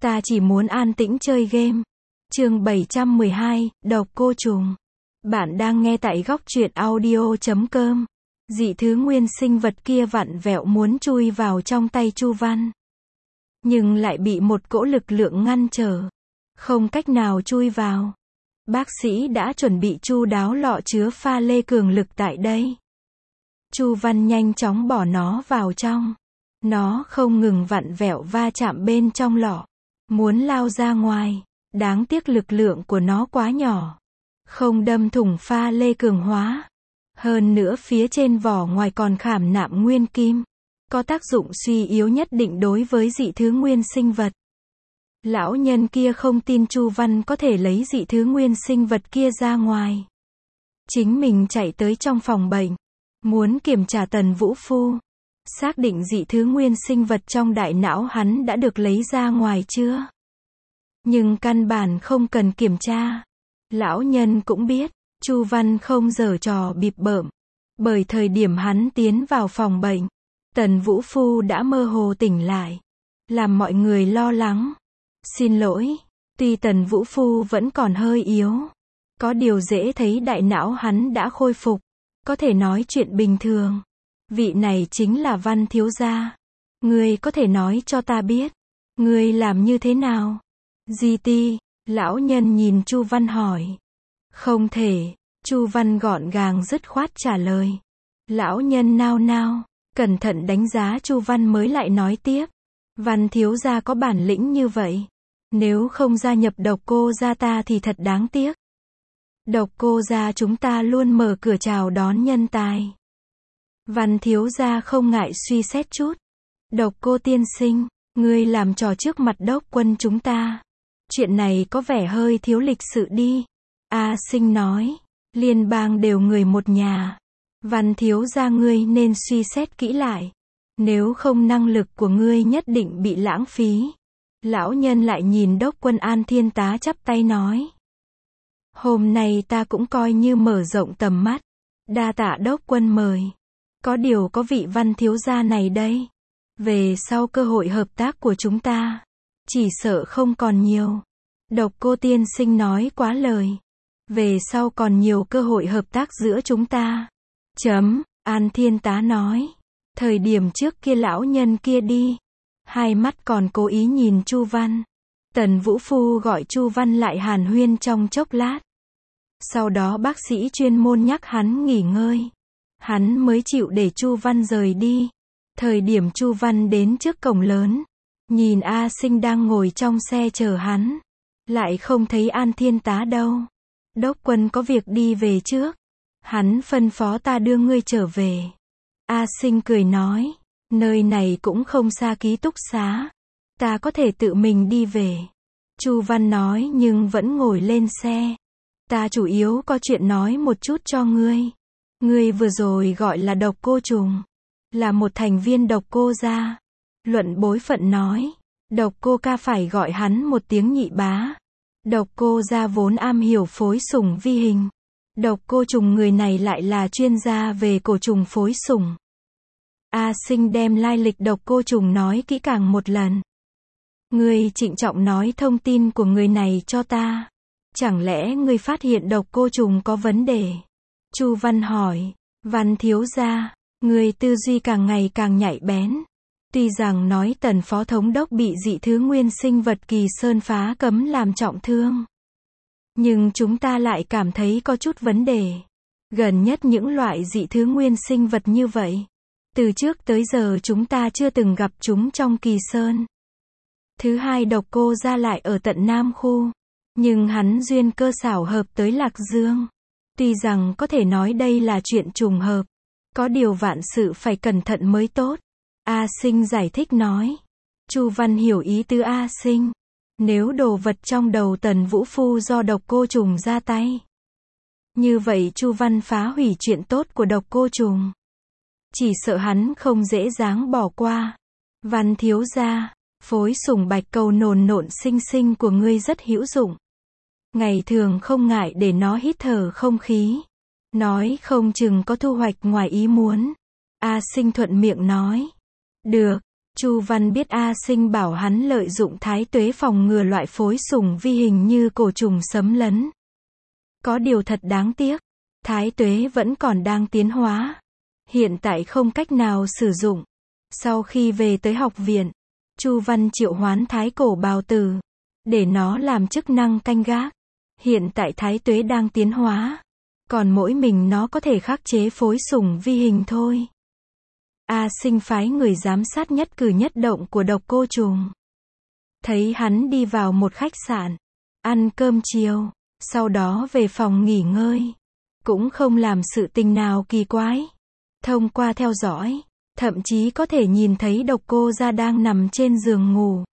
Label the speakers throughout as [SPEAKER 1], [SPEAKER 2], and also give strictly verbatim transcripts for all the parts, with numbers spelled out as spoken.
[SPEAKER 1] Ta chỉ muốn an tĩnh chơi game. Chương bảy trăm mười hai, độc cô trùng. Bạn đang nghe tại góc truyện audio chấm com. Dị thứ nguyên sinh vật kia vặn vẹo muốn chui vào trong tay Chu Văn. Nhưng lại bị một cỗ lực lượng ngăn trở. Không cách nào chui vào. Bác sĩ đã chuẩn bị chu đáo lọ chứa pha lê cường lực tại đây. Chu Văn nhanh chóng bỏ nó vào trong. Nó không ngừng vặn vẹo va chạm bên trong lọ. Muốn lao ra ngoài. Đáng tiếc lực lượng của nó quá nhỏ. Không đâm thủng pha lê cường hóa. Hơn nữa phía trên vỏ ngoài còn khảm nạm nguyên kim. Có tác dụng suy yếu nhất định đối với dị thứ nguyên sinh vật. Lão nhân kia không tin Chu Văn có thể lấy dị thứ nguyên sinh vật kia ra ngoài. Chính mình chạy tới trong phòng bệnh. Muốn kiểm tra Tần Vũ Phu. Xác định dị thứ nguyên sinh vật trong đại não hắn đã được lấy ra ngoài chưa. Nhưng căn bản không cần kiểm tra. Lão nhân cũng biết, Chu Văn không giở trò bịp bợm. Bởi thời điểm hắn tiến vào phòng bệnh, Tần Vũ Phu đã mơ hồ tỉnh lại. Làm mọi người lo lắng. Xin lỗi, tuy Tần Vũ Phu vẫn còn hơi yếu. Có điều dễ thấy đại não hắn đã khôi phục. Có thể nói chuyện bình thường. Vị này chính là Văn thiếu gia. Ngươi có thể nói cho ta biết. Ngươi làm như thế nào? Di ti, lão nhân nhìn Chu Văn hỏi. Không thể, Chu Văn gọn gàng dứt khoát trả lời. Lão nhân nao nao, cẩn thận đánh giá Chu Văn mới lại nói tiếp. Văn thiếu gia có bản lĩnh như vậy. Nếu không gia nhập độc cô gia ta thì thật đáng tiếc. Độc cô gia chúng ta luôn mở cửa chào đón nhân tài. Văn thiếu gia không ngại suy xét chút. Độc cô tiên sinh, ngươi làm trò trước mặt đốc quân chúng ta. Chuyện này có vẻ hơi thiếu lịch sự đi. A Sinh nói, liên bang đều người một nhà. Văn thiếu gia ngươi nên suy xét kỹ lại. Nếu không năng lực của ngươi nhất định bị lãng phí. Lão nhân lại nhìn đốc quân An Thiên Tá chắp tay nói. Hôm nay ta cũng coi như mở rộng tầm mắt. Đa tạ đốc quân mời. Có điều có vị Văn thiếu gia này đây. Về sau cơ hội hợp tác của chúng ta. Chỉ sợ không còn nhiều. Độc cô tiên sinh nói quá lời. Về sau còn nhiều cơ hội hợp tác giữa chúng ta. Chấm, An Thiên Tá nói. Thời điểm trước kia lão nhân kia đi. Hai mắt còn cố ý nhìn Chu Văn. Tần Vũ Phu gọi Chu Văn lại hàn huyên trong chốc lát. Sau đó bác sĩ chuyên môn nhắc hắn nghỉ ngơi. Hắn mới chịu để Chu Văn rời đi. Thời điểm Chu Văn đến trước cổng lớn. Nhìn A Sinh đang ngồi trong xe chờ hắn. Lại không thấy An Thiên Tá đâu. Đốc quân có việc đi về trước. Hắn phân phó ta đưa ngươi trở về. A Sinh cười nói. Nơi này cũng không xa ký túc xá. Ta có thể tự mình đi về. Chu Văn nói nhưng vẫn ngồi lên xe. Ta chủ yếu có chuyện nói một chút cho ngươi. Ngươi vừa rồi gọi là độc cô trùng. Là một thành viên độc cô gia. Luận bối phận nói. Độc cô ca phải gọi hắn một tiếng nhị bá. Độc cô gia vốn am hiểu phối sủng vi hình. Độc cô trùng người này lại là chuyên gia về cổ trùng phối sủng. A Sinh đem lai lịch độc cô trùng nói kỹ càng một lần. Ngươi trịnh trọng nói thông tin của người này cho ta. Chẳng lẽ ngươi phát hiện độc cô trùng có vấn đề? Chu Văn hỏi. Văn thiếu gia, ngươi tư duy càng ngày càng nhạy bén. Tuy rằng nói Tần phó thống đốc bị dị thứ nguyên sinh vật Kỳ Sơn phá cấm làm trọng thương. Nhưng chúng ta lại cảm thấy có chút vấn đề. Gần nhất những loại dị thứ nguyên sinh vật như vậy. Từ trước tới giờ chúng ta chưa từng gặp chúng trong Kỳ Sơn. Thứ hai độc cô gia lại ở tận Nam khu. Nhưng hắn duyên cơ xảo hợp tới Lạc Dương. Tuy rằng có thể nói đây là chuyện trùng hợp. Có điều vạn sự phải cẩn thận mới tốt. A Sinh giải thích nói. Chu Văn hiểu ý tứ A Sinh. Nếu đồ vật trong đầu Tần Vũ Phu do độc cô trùng ra tay. Như vậy Chu Văn phá hủy chuyện tốt của độc cô trùng. Chỉ sợ hắn không dễ dàng bỏ qua. Văn thiếu gia, phối sủng bạch cầu nồn nộn xinh xinh của ngươi rất hữu dụng. Ngày thường không ngại để nó hít thở không khí. Nói không chừng có thu hoạch ngoài ý muốn. A Sinh thuận miệng nói. Được, Chu Văn biết A Sinh bảo hắn lợi dụng thái tuế phòng ngừa loại phối sủng vi hình như cổ trùng xâm lấn. Có điều thật đáng tiếc, thái tuế vẫn còn đang tiến hóa. Hiện tại không cách nào sử dụng. Sau khi về tới học viện, Chu Văn triệu hoán thái cổ bào tử, để nó làm chức năng canh gác. Hiện tại thái tuế đang tiến hóa, còn mỗi mình nó có thể khắc chế phối sủng vi hình thôi. A Sinh phái người giám sát nhất cử nhất động của độc cô trùng. Thấy hắn đi vào một khách sạn, ăn cơm chiều, sau đó về phòng nghỉ ngơi. Cũng không làm sự tình nào kỳ quái. Thông qua theo dõi, thậm chí có thể nhìn thấy độc cô gia đang nằm trên giường ngủ.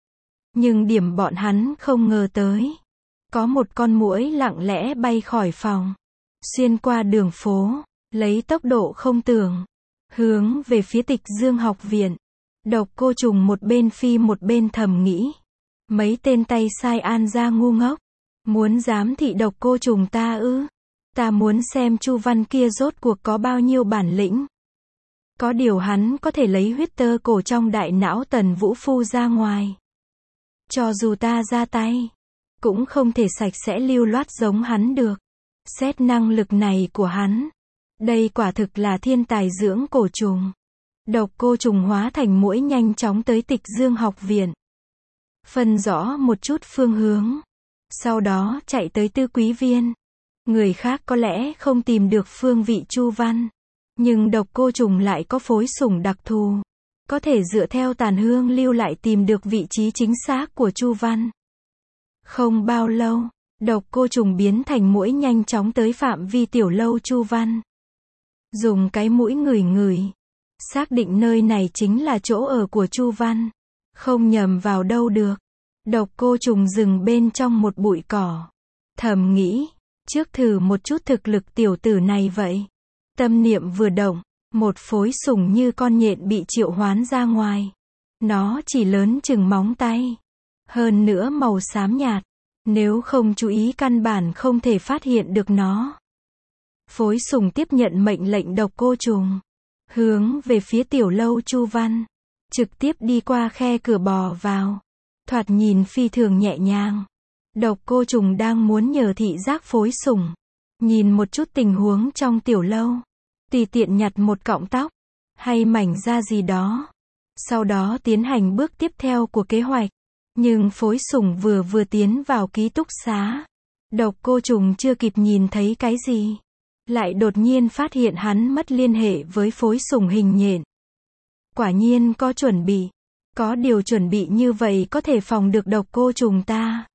[SPEAKER 1] Nhưng điểm bọn hắn không ngờ tới, có một con muỗi lặng lẽ bay khỏi phòng, xuyên qua đường phố, lấy tốc độ không tưởng, hướng về phía Tịch Dương học viện. Độc cô trùng một bên phi một bên thầm nghĩ, mấy tên tay sai An gia ngu ngốc, muốn giám thị độc cô trùng ta ư? Ta muốn xem Chu Văn kia rốt cuộc có bao nhiêu bản lĩnh. Có điều hắn có thể lấy huyết tơ cổ trong đại não Tần Vũ Phu ra ngoài. Cho dù ta ra tay, cũng không thể sạch sẽ lưu loát giống hắn được. Xét năng lực này của hắn, đây quả thực là thiên tài dưỡng cổ trùng. Độc cô trùng hóa thành muỗi nhanh chóng tới Tịch Dương học viện. Phân rõ một chút phương hướng. Sau đó chạy tới Tư Quý Viên. Người khác có lẽ không tìm được phương vị Chu Văn. Nhưng độc cô trùng lại có phối sủng đặc thù. Có thể dựa theo tàn hương lưu lại tìm được vị trí chính xác của Chu Văn. Không bao lâu, độc cô trùng biến thành muỗi nhanh chóng tới phạm vi tiểu lâu Chu Văn. Dùng cái mũi ngửi ngửi, xác định nơi này chính là chỗ ở của Chu Văn. Không nhầm vào đâu được. Độc cô trùng dừng bên trong một bụi cỏ. Thầm nghĩ, trước thử một chút thực lực tiểu tử này vậy. Tâm niệm vừa động, một phối sủng như con nhện bị triệu hoán ra ngoài. Nó chỉ lớn chừng móng tay. Hơn nữa màu xám nhạt. Nếu không chú ý căn bản không thể phát hiện được nó. Phối sủng tiếp nhận mệnh lệnh độc cô trùng. Hướng về phía tiểu lâu Chu Văn. Trực tiếp đi qua khe cửa bò vào. Thoạt nhìn phi thường nhẹ nhàng. Độc cô trùng đang muốn nhờ thị giác phối sủng. Nhìn một chút tình huống trong tiểu lâu. Tùy tiện nhặt một cọng tóc. Hay mảnh da gì đó. Sau đó tiến hành bước tiếp theo của kế hoạch. Nhưng phối sủng vừa vừa tiến vào ký túc xá. Độc cô trùng chưa kịp nhìn thấy cái gì. Lại đột nhiên phát hiện hắn mất liên hệ với phối sủng hình nhện. Quả nhiên có chuẩn bị. Có điều chuẩn bị như vậy có thể phòng được độc cô trùng ta.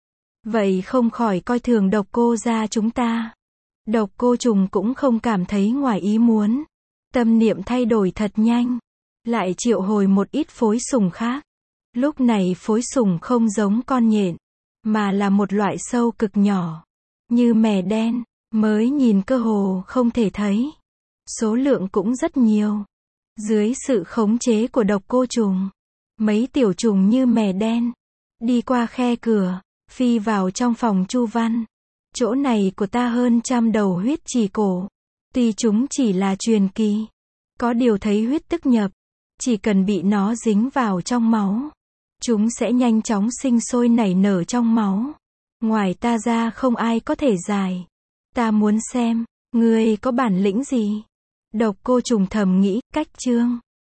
[SPEAKER 1] Vậy không khỏi coi thường độc cô gia chúng ta. Độc cô trùng cũng không cảm thấy ngoài ý muốn. Tâm niệm thay đổi thật nhanh. Lại triệu hồi một ít phối sủng khác. Lúc này phối sủng không giống con nhện. Mà là một loại sâu cực nhỏ. Như mè đen. Mới nhìn cơ hồ không thể thấy. Số lượng cũng rất nhiều. Dưới sự khống chế của độc cô trùng. Mấy tiểu trùng như mè đen. Đi qua khe cửa. Phi vào trong phòng Chu Văn. Chỗ này của ta hơn trăm đầu huyết chỉ cổ. Tuy chúng chỉ là truyền kỳ. Có điều thấy huyết tức nhập. Chỉ cần bị nó dính vào trong máu. Chúng sẽ nhanh chóng sinh sôi nảy nở trong máu. Ngoài ta ra không ai có thể giải. Ta muốn xem, ngươi có bản lĩnh gì? Độc cô trùng thầm nghĩ, cách chương.